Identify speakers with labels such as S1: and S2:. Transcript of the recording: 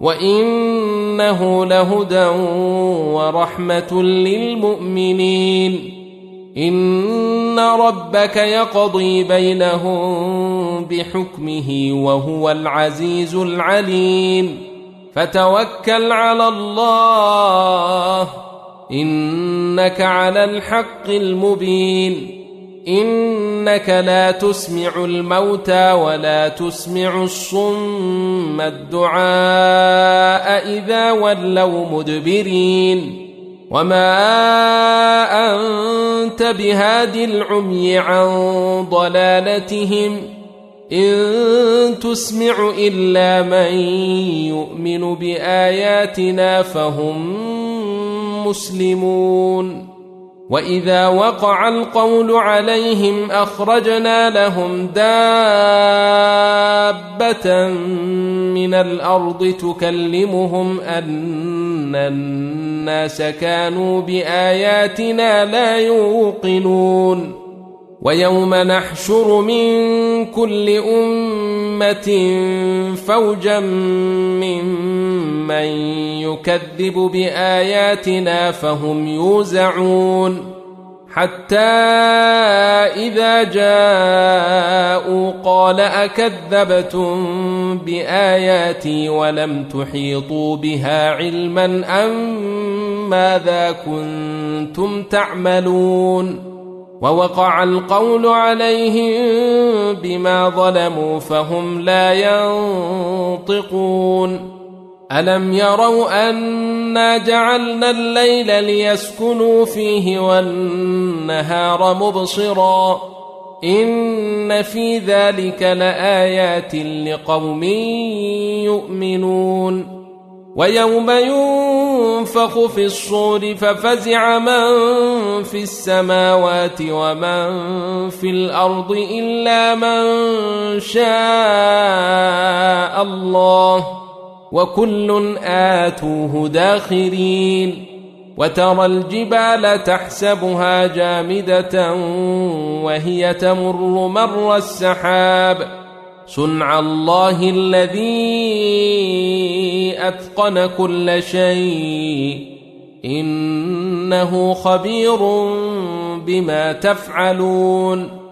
S1: وإنه لهدى ورحمة للمؤمنين. إن ربك يقضي بينهم بحكمه وهو العزيز العليم. فتوكل على الله إنك على الحق المبين. إنك لا تسمع الموتى ولا تسمع الصم الدعاء إذا ولوا مدبرين. وما أنت بهاد العمي عن ضلالتهم إن تسمع إلا من يؤمن بآياتنا فهم مسلمون. وإذا وقع القول عليهم أخرجنا لهم دابة من الأرض تكلمهم أن الناس كانوا بآياتنا لا يوقنون. ويوم نحشر من كل أمة فوجا ممن يكذب بآياتنا فهم يوزعون. حتى إذا جاءوا قال أكذبتم بآياتي ولم تحيطوا بها علما أم ماذا كنتم تعملون. ووقع القول عليهم بما ظلموا فهم لا ينطقون. ألم يروا أنا جعلنا الليل ليسكنوا فيه والنهار مبصرا إن في ذلك لآيات لقوم يؤمنون. ويوم ينفخ في الصور ففزع من في السماوات ومن في الأرض إلا من شاء الله وكل آتوه داخرين. وترى الجبال تحسبها جامدة وهي تمر مر السحاب صنع الله الذي أتقن كل شيء إنه خبير بما تفعلون.